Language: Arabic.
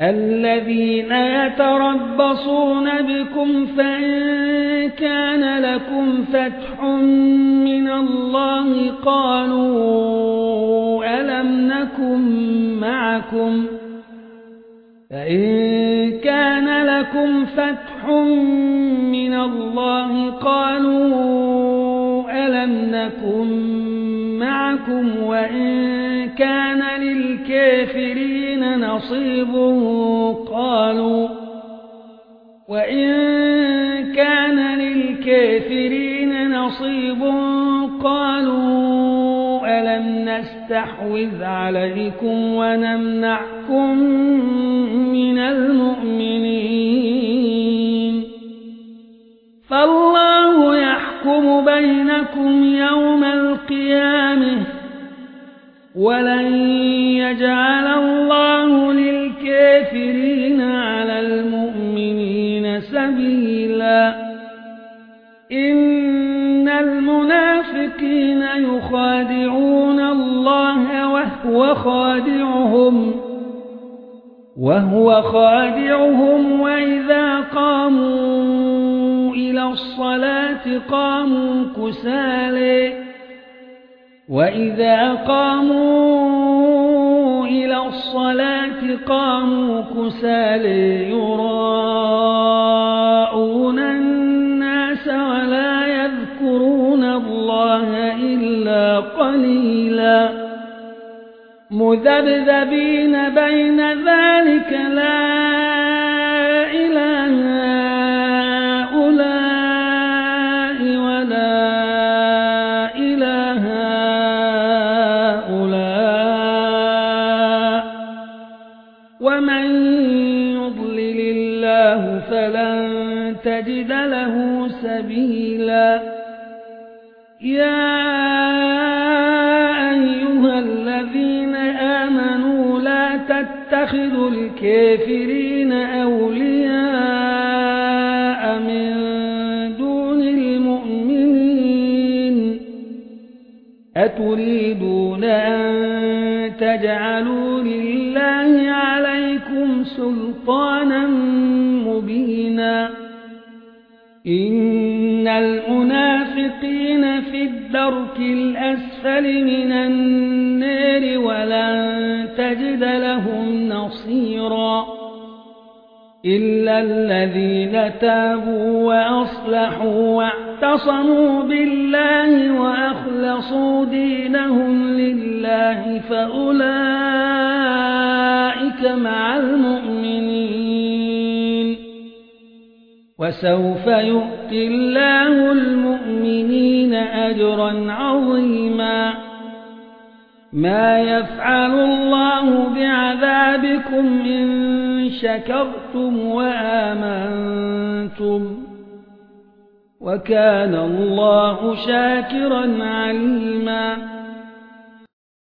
الذين يتربصون بكم فإن كان لكم فتح من الله قالوا ألم نكن معكم وإن كان للكافرين نصيب قالوا ألم نستحوذ عليكم ونمنعكم من المؤمنين فالله يحكم بينكم يوم القيامة ولن يجعل الله للكافرين على المؤمنين سبيلا إن المنافقين يخادعون الله وهو خادعهم وإذا قاموا إلى الصلاة قاموا كسالى يراءون الناس ولا يذكرون الله إلا قليلا مذبذبين بين ذلك لا إله هؤلاء ولا إله هؤلاء ومن يضلل الله فلن تجد له سبيلا يا أيها الذين آمنوا لا تتخذوا الكافرين أولياء من دون المؤمنين أتريدون أن تجعلوا لله عليكم سلطانا مبينا إن المنافقين في الدرك الأسفل من النار ولن تجد لهم نصيرا إلا الذين تابوا وأصلحوا واعتصموا بالله وأخلصوا دينهم لله فأولئك مع المؤمنين وسوف يؤتي الله المؤمنين أجرا عظيما ما يفعل الله بعذابكم إن شكرتم وآمنتم وكان الله شاكرا عليما